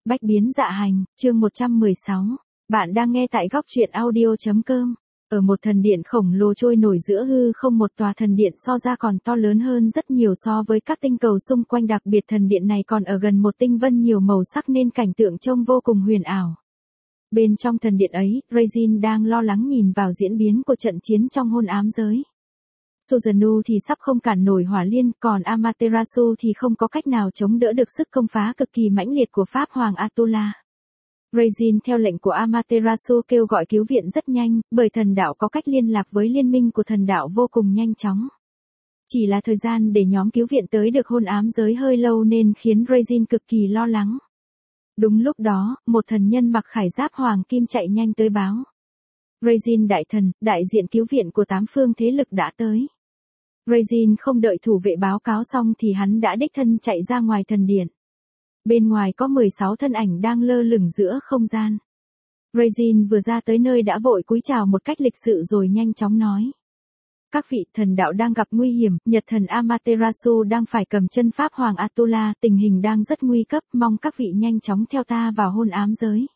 Bách biến dạ hành, chương 116. Bạn đang nghe tại góc truyện audio.com. Ở một thần điện khổng lồ trôi nổi giữa hư không, một tòa thần điện so ra còn to lớn hơn rất nhiều so với các tinh cầu xung quanh, đặc biệt thần điện này còn ở gần một tinh vân nhiều màu sắc nên cảnh tượng trông vô cùng huyền ảo. Bên trong thần điện ấy, Regine đang lo lắng nhìn vào diễn biến của trận chiến trong hôn ám giới. Susanoo thì sắp không cản nổi hỏa liên, còn Amaterasu thì không có cách nào chống đỡ được sức công phá cực kỳ mãnh liệt của Pháp Hoàng Atula. Regine theo lệnh của Amaterasu kêu gọi cứu viện rất nhanh, bởi thần đạo có cách liên lạc với liên minh của thần đạo vô cùng nhanh chóng. Chỉ là thời gian để nhóm cứu viện tới được hôn ám giới hơi lâu nên khiến Regine cực kỳ lo lắng. Đúng lúc đó, một thần nhân mặc khải giáp hoàng kim chạy nhanh tới báo. Regine đại thần, đại diện cứu viện của 8 phương thế lực đã tới. Regine không đợi thủ vệ báo cáo xong thì hắn đã đích thân chạy ra ngoài thần điện. Bên ngoài có 16 thân ảnh đang lơ lửng giữa không gian. Regine vừa ra tới nơi đã vội cúi chào một cách lịch sự rồi nhanh chóng nói. Các vị, thần đạo đang gặp nguy hiểm, Nhật thần Amaterasu đang phải cầm chân Pháp Hoàng Atula, tình hình đang rất nguy cấp, mong các vị nhanh chóng theo ta vào hôn ám giới.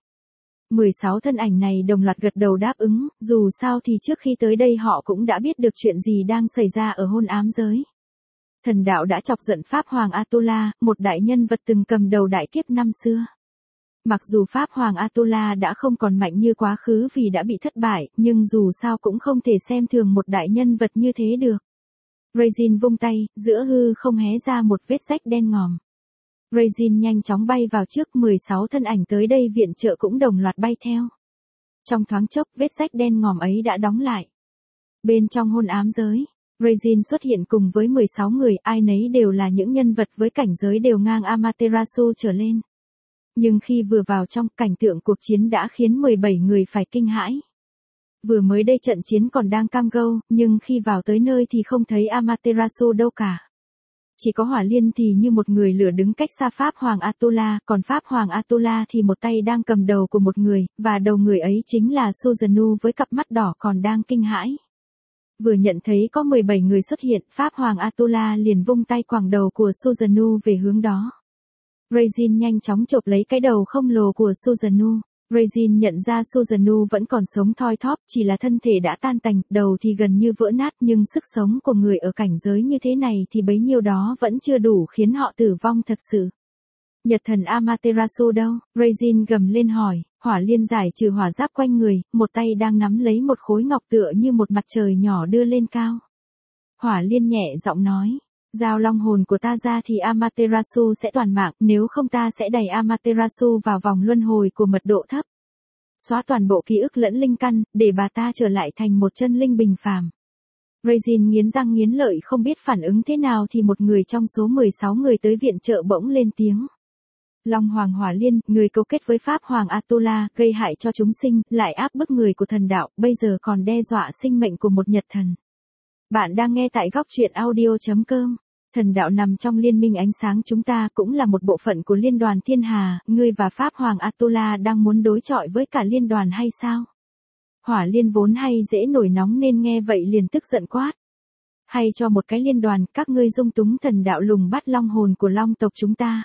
16 thân ảnh này đồng loạt gật đầu đáp ứng, dù sao thì trước khi tới đây họ cũng đã biết được chuyện gì đang xảy ra ở hôn ám giới. Thần đạo đã chọc giận Pháp Hoàng Atula, một đại nhân vật từng cầm đầu đại kiếp năm xưa. Mặc dù Pháp Hoàng Atula đã không còn mạnh như quá khứ vì đã bị thất bại, nhưng dù sao cũng không thể xem thường một đại nhân vật như thế được. Regine vung tay, giữa hư không hé ra một vết rách đen ngòm. Regine nhanh chóng bay vào trước, 16 thân ảnh tới đây viện trợ cũng đồng loạt bay theo. Trong thoáng chốc, vết rách đen ngòm ấy đã đóng lại. Bên trong hôn ám giới, Regine xuất hiện cùng với 16 người, ai nấy đều là những nhân vật với cảnh giới đều ngang Amaterasu trở lên. Nhưng khi vừa vào trong, cảnh tượng cuộc chiến đã khiến 17 người phải kinh hãi. Vừa mới đây trận chiến còn đang cam go, nhưng khi vào tới nơi thì không thấy Amaterasu đâu cả. Chỉ có hỏa liên thì như một người lửa đứng cách xa Pháp Hoàng Atula, còn Pháp Hoàng Atula thì một tay đang cầm đầu của một người, và đầu người ấy chính là Susanoo với cặp mắt đỏ còn đang kinh hãi. Vừa nhận thấy có 17 người xuất hiện, Pháp Hoàng Atula liền vung tay quàng đầu của Susanoo về hướng đó. Regine nhanh chóng chộp lấy cái đầu khổng lồ của Susanoo. Regine nhận ra Susanoo vẫn còn sống thoi thóp, chỉ là thân thể đã tan tành, đầu thì gần như vỡ nát, nhưng sức sống của người ở cảnh giới như thế này thì bấy nhiêu đó vẫn chưa đủ khiến họ tử vong thật sự. Nhật thần Amaterasu đâu? Regine gầm lên hỏi. Hỏa liên giải trừ hỏa giáp quanh người, một tay đang nắm lấy một khối ngọc tựa như một mặt trời nhỏ đưa lên cao. Hỏa liên nhẹ giọng nói. Giao long hồn của ta ra thì Amaterasu sẽ toàn mạng, nếu không ta sẽ đẩy Amaterasu vào vòng luân hồi của mật độ thấp. Xóa toàn bộ ký ức lẫn linh căn, để bà ta trở lại thành một chân linh bình phàm. Regine nghiến răng nghiến lợi không biết phản ứng thế nào thì một người trong số 16 người tới viện trợ bỗng lên tiếng. Long Hoàng Hỏa Liên, người cấu kết với Pháp Hoàng Atula, gây hại cho chúng sinh, lại áp bức người của thần đạo, bây giờ còn đe dọa sinh mệnh của một Nhật thần. Bạn đang nghe tại góc truyện audio.com. Thần đạo nằm trong liên minh ánh sáng chúng ta, cũng là một bộ phận của liên đoàn thiên hà, ngươi và Pháp Hoàng Atula đang muốn đối chọi với cả liên đoàn hay sao? Hỏa liên vốn hay dễ nổi nóng nên nghe vậy liền tức giận quát. Hay cho một cái liên đoàn, các ngươi dung túng thần đạo lùng bắt long hồn của long tộc chúng ta.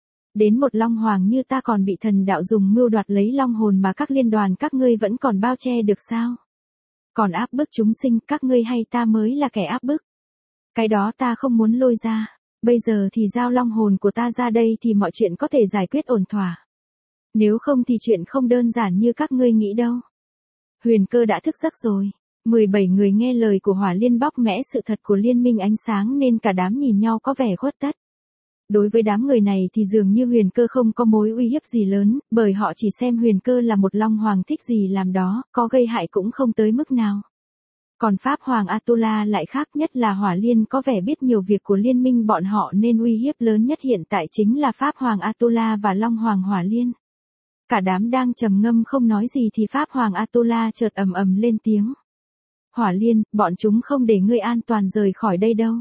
Đến một long hoàng như ta còn bị thần đạo dùng mưu đoạt lấy long hồn mà các liên đoàn các ngươi vẫn còn bao che được sao? Còn áp bức chúng sinh, các ngươi hay ta mới là kẻ áp bức? Cái đó ta không muốn lôi ra. Bây giờ thì giao long hồn của ta ra đây thì mọi chuyện có thể giải quyết ổn thỏa. Nếu không thì chuyện không đơn giản như các ngươi nghĩ đâu. Huyền Cơ đã thức giấc rồi. 17 người nghe lời của Hỏa Liên bóc mẽ sự thật của liên minh ánh sáng nên cả đám nhìn nhau có vẻ khuất tất. Đối với đám người này thì dường như Huyền Cơ không có mối uy hiếp gì lớn, bởi họ chỉ xem Huyền Cơ là một long hoàng thích gì làm đó, có gây hại cũng không tới mức nào. Còn Pháp Hoàng Atula lại khác, nhất là Hỏa Liên có vẻ biết nhiều việc của liên minh bọn họ nên uy hiếp lớn nhất hiện tại chính là Pháp Hoàng Atula và Long Hoàng Hỏa Liên. Cả đám đang trầm ngâm không nói gì thì Pháp Hoàng Atula chợt ầm ầm lên tiếng. Hỏa Liên, bọn chúng không để ngươi an toàn rời khỏi đây đâu.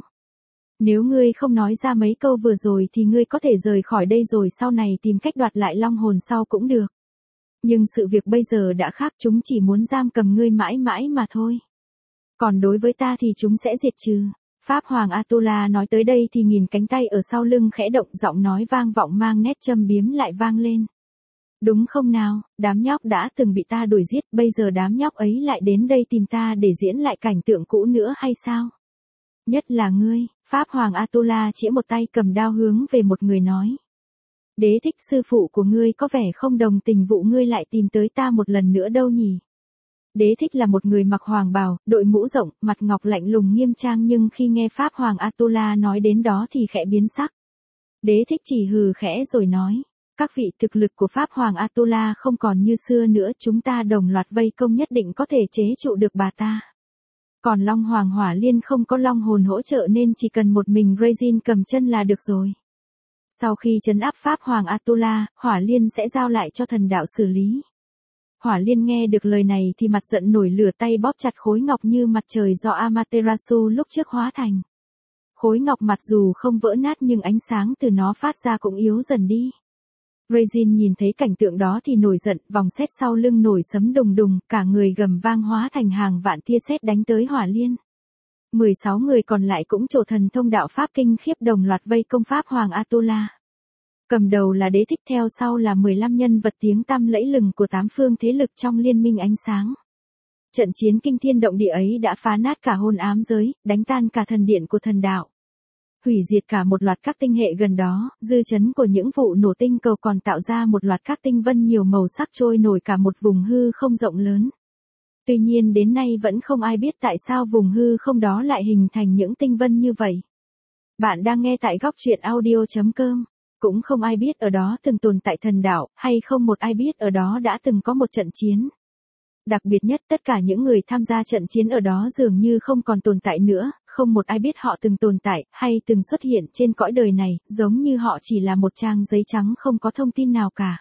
Nếu ngươi không nói ra mấy câu vừa rồi thì ngươi có thể rời khỏi đây rồi sau này tìm cách đoạt lại long hồn sau cũng được. Nhưng sự việc bây giờ đã khác, chúng chỉ muốn giam cầm ngươi mãi mãi mà thôi. Còn đối với ta thì chúng sẽ diệt trừ. Pháp Hoàng Atula nói tới đây thì nhìn cánh tay ở sau lưng khẽ động, giọng nói vang vọng mang nét châm biếm lại vang lên. Đúng không nào, đám nhóc đã từng bị ta đuổi giết, bây giờ đám nhóc ấy lại đến đây tìm ta để diễn lại cảnh tượng cũ nữa hay sao? Nhất là ngươi, Pháp Hoàng Atula chĩa một tay cầm đao hướng về một người nói. Đế thích sư phụ của ngươi có vẻ không đồng tình vụ ngươi lại tìm tới ta một lần nữa đâu nhỉ? Đế thích là một người mặc hoàng bào, đội mũ rộng, mặt ngọc lạnh lùng nghiêm trang nhưng khi nghe Pháp Hoàng Atula nói đến đó thì khẽ biến sắc. Đế thích chỉ hừ khẽ rồi nói. Các vị, thực lực của Pháp Hoàng Atula không còn như xưa nữa, chúng ta đồng loạt vây công nhất định có thể chế trụ được bà ta. Còn Long Hoàng Hỏa Liên không có long hồn hỗ trợ nên chỉ cần một mình Regine cầm chân là được rồi. Sau khi trấn áp Pháp Hoàng Atula, Hỏa Liên sẽ giao lại cho thần đạo xử lý. Hỏa Liên nghe được lời này thì mặt giận nổi lửa, tay bóp chặt khối ngọc như mặt trời do Amaterasu lúc trước hóa thành. Khối ngọc mặc dù không vỡ nát nhưng ánh sáng từ nó phát ra cũng yếu dần đi. Regine nhìn thấy cảnh tượng đó thì nổi giận, vòng sét sau lưng nổi sấm đùng đùng, cả người gầm vang hóa thành hàng vạn tia sét đánh tới Hỏa Liên. 16 người còn lại cũng trổ thần thông đạo pháp kinh khiếp đồng loạt vây công Pháp Hoàng Atula. Cầm đầu là Đế thích, theo sau là 15 nhân vật tiếng tăm lẫy lừng của 8 phương thế lực trong liên minh ánh sáng. Trận chiến kinh thiên động địa ấy đã phá nát cả hôn ám giới, đánh tan cả thần điện của thần đạo. Hủy diệt cả một loạt các tinh hệ gần đó, dư chấn của những vụ nổ tinh cầu còn tạo ra một loạt các tinh vân nhiều màu sắc trôi nổi cả một vùng hư không rộng lớn. Tuy nhiên đến nay vẫn không ai biết tại sao vùng hư không đó lại hình thành những tinh vân như vậy. Bạn đang nghe tại góc truyện audio.com. Cũng không ai biết ở đó từng tồn tại thần đạo, hay không một ai biết ở đó đã từng có một trận chiến. Đặc biệt nhất, tất cả những người tham gia trận chiến ở đó dường như không còn tồn tại nữa, không một ai biết họ từng tồn tại, hay từng xuất hiện trên cõi đời này, giống như họ chỉ là một trang giấy trắng không có thông tin nào cả.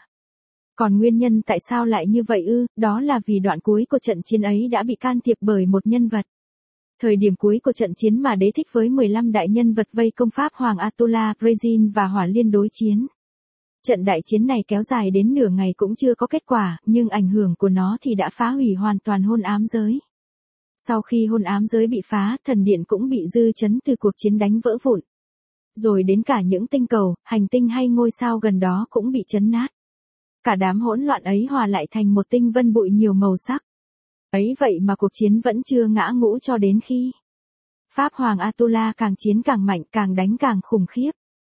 Còn nguyên nhân tại sao lại như vậy đó là vì đoạn cuối của trận chiến ấy đã bị can thiệp bởi một nhân vật. Thời điểm cuối của trận chiến mà Đế thích với 15 đại nhân vật vây công Pháp Hoàng Atula, Regine và Hỏa Liên đối chiến. Trận đại chiến này kéo dài đến nửa ngày cũng chưa có kết quả, nhưng ảnh hưởng của nó thì đã phá hủy hoàn toàn hôn ám giới. Sau khi hôn ám giới bị phá, thần điện cũng bị dư chấn từ cuộc chiến đánh vỡ vụn. Rồi đến cả những tinh cầu, hành tinh hay ngôi sao gần đó cũng bị chấn nát. Cả đám hỗn loạn ấy hòa lại thành một tinh vân bụi nhiều màu sắc. Ấy vậy mà cuộc chiến vẫn chưa ngã ngũ cho đến khi Pháp Hoàng Atula càng chiến càng mạnh, càng đánh càng khủng khiếp.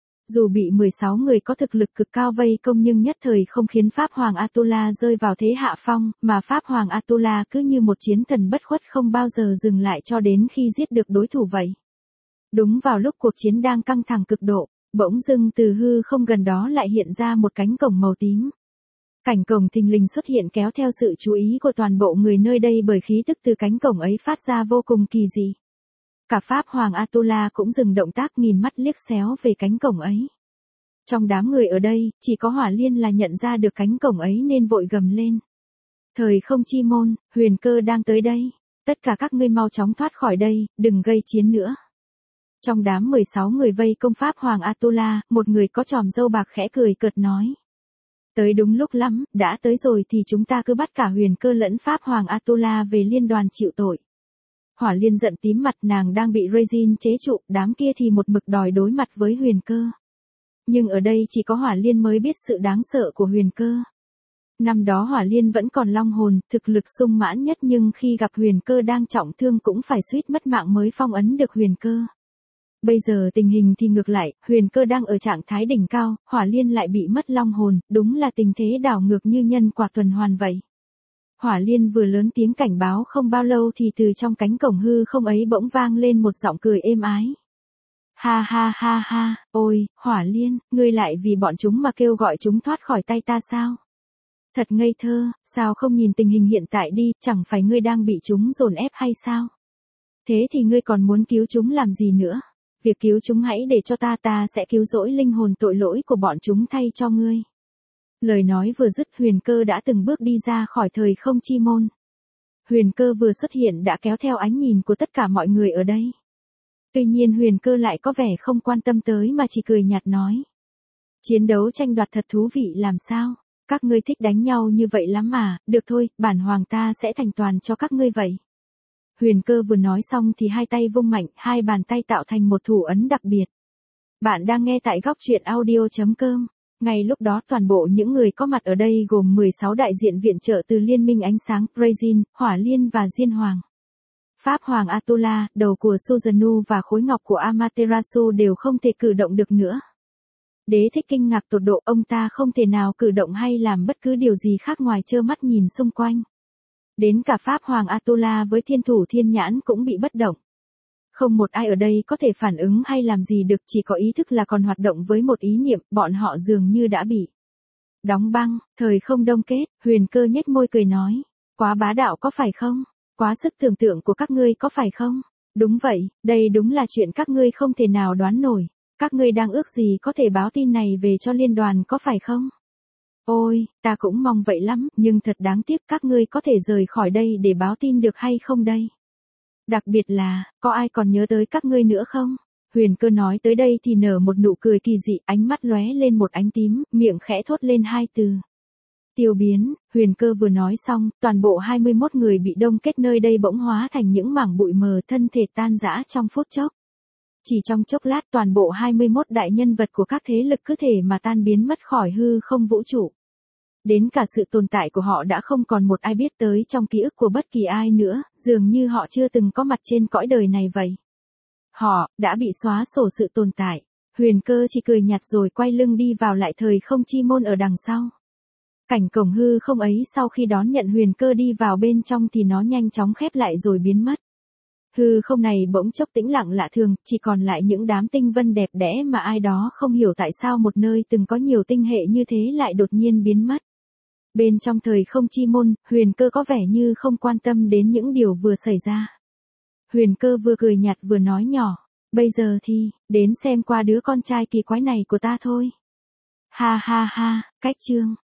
Dù bị 16 người có thực lực cực cao vây công nhưng nhất thời không khiến Pháp Hoàng Atula rơi vào thế hạ phong, mà Pháp Hoàng Atula cứ như một chiến thần bất khuất không bao giờ dừng lại cho đến khi giết được đối thủ vậy. Đúng vào lúc cuộc chiến đang căng thẳng cực độ, bỗng dưng từ hư không gần đó lại hiện ra một cánh cổng màu tím. Cảnh cổng thình lình xuất hiện kéo theo sự chú ý của toàn bộ người nơi đây bởi khí tức từ cánh cổng ấy phát ra vô cùng kỳ dị. Cả Pháp Hoàng Atula cũng dừng động tác nhìn mắt liếc xéo về cánh cổng ấy. Trong đám người ở đây, chỉ có Hỏa Liên là nhận ra được cánh cổng ấy nên vội gầm lên. Thời không chi môn, Huyền Cơ đang tới đây. Tất cả các ngươi mau chóng thoát khỏi đây, đừng gây chiến nữa. Trong đám 16 người vây công Pháp Hoàng Atula, một người có chòm râu bạc khẽ cười cợt nói. Tới đúng lúc lắm, đã tới rồi thì chúng ta cứ bắt cả Huyền Cơ lẫn Pháp Hoàng Atula về liên đoàn chịu tội. Hỏa Liên giận tím mặt, nàng đang bị Regine chế trụ, đám kia thì một mực đòi đối mặt với Huyền Cơ. Nhưng ở đây chỉ có Hỏa Liên mới biết sự đáng sợ của Huyền Cơ. Năm đó Hỏa Liên vẫn còn long hồn, thực lực sung mãn nhất nhưng khi gặp Huyền Cơ đang trọng thương cũng phải suýt mất mạng mới phong ấn được Huyền Cơ. Bây giờ tình hình thì ngược lại, Huyền Cơ đang ở trạng thái đỉnh cao, Hỏa Liên lại bị mất long hồn, đúng là tình thế đảo ngược như nhân quả tuần hoàn vậy. Hỏa Liên vừa lớn tiếng cảnh báo không bao lâu thì từ trong cánh cổng hư không ấy bỗng vang lên một giọng cười êm ái. Ha ha ha ha, ôi, Hỏa Liên, ngươi lại vì bọn chúng mà kêu gọi chúng thoát khỏi tay ta sao? Thật ngây thơ, sao không nhìn tình hình hiện tại đi, chẳng phải ngươi đang bị chúng dồn ép hay sao? Thế thì ngươi còn muốn cứu chúng làm gì nữa? Việc cứu chúng hãy để cho ta sẽ cứu rỗi linh hồn tội lỗi của bọn chúng thay cho ngươi. Lời nói vừa dứt Huyền Cơ đã từng bước đi ra khỏi thời không chi môn. Huyền Cơ vừa xuất hiện đã kéo theo ánh nhìn của tất cả mọi người ở đây. Tuy nhiên Huyền Cơ lại có vẻ không quan tâm tới mà chỉ cười nhạt nói. Chiến đấu tranh đoạt thật thú vị làm sao? Các ngươi thích đánh nhau như vậy lắm mà, được thôi, bản hoàng ta sẽ thành toàn cho các ngươi vậy. Huyền Cơ vừa nói xong thì hai tay vung mạnh, hai bàn tay tạo thành một thủ ấn đặc biệt. Bạn đang nghe tại góc truyện audio.com. Ngay lúc đó toàn bộ những người có mặt ở đây gồm 16 đại diện viện trợ từ Liên minh Ánh sáng, Brazil, Hỏa Liên và Diên Hoàng. Pháp Hoàng Atula, đầu của Susanoo và khối ngọc của Amaterasu đều không thể cử động được nữa. Đế thích kinh ngạc tột độ, ông ta không thể nào cử động hay làm bất cứ điều gì khác ngoài trơ mắt nhìn xung quanh. Đến cả Pháp Hoàng Atula với thiên thủ thiên nhãn cũng bị bất động. Không một ai ở đây có thể phản ứng hay làm gì được, chỉ có ý thức là còn hoạt động với một ý niệm, bọn họ dường như đã bị đóng băng, thời không đông kết. Huyền Cơ nhếch môi cười nói, quá bá đạo có phải không? Quá sức tưởng tượng của các ngươi có phải không? Đúng vậy, đây đúng là chuyện các ngươi không thể nào đoán nổi. Các ngươi đang ước gì có thể báo tin này về cho liên đoàn có phải không? Ôi, ta cũng mong vậy lắm, nhưng thật đáng tiếc các ngươi có thể rời khỏi đây để báo tin được hay không đây? Đặc biệt là, có ai còn nhớ tới các ngươi nữa không? Huyền Cơ nói tới đây thì nở một nụ cười kỳ dị, ánh mắt lóe lên một ánh tím, miệng khẽ thốt lên hai từ. Tiêu biến. Huyền Cơ vừa nói xong, toàn bộ 21 người bị đông kết nơi đây bỗng hóa thành những mảng bụi mờ, thân thể tan rã trong phút chốc. Chỉ trong chốc lát toàn bộ 21 đại nhân vật của các thế lực cứ thể mà tan biến mất khỏi hư không vũ trụ. Đến cả sự tồn tại của họ đã không còn một ai biết tới trong ký ức của bất kỳ ai nữa, dường như họ chưa từng có mặt trên cõi đời này vậy. Họ đã bị xóa sổ sự tồn tại. Huyền Cơ chỉ cười nhạt rồi quay lưng đi vào lại thời không chi môn ở đằng sau. Cảnh cổng hư không ấy sau khi đón nhận Huyền Cơ đi vào bên trong thì nó nhanh chóng khép lại rồi biến mất. Hư không này bỗng chốc tĩnh lặng lạ thường, chỉ còn lại những đám tinh vân đẹp đẽ mà ai đó không hiểu tại sao một nơi từng có nhiều tinh hệ như thế lại đột nhiên biến mất. Bên trong thời không chi môn, Huyền Cơ có vẻ như không quan tâm đến những điều vừa xảy ra. Huyền Cơ vừa cười nhạt vừa nói nhỏ, bây giờ thì, đến xem qua đứa con trai kỳ quái này của ta thôi. Ha ha ha, cách chương.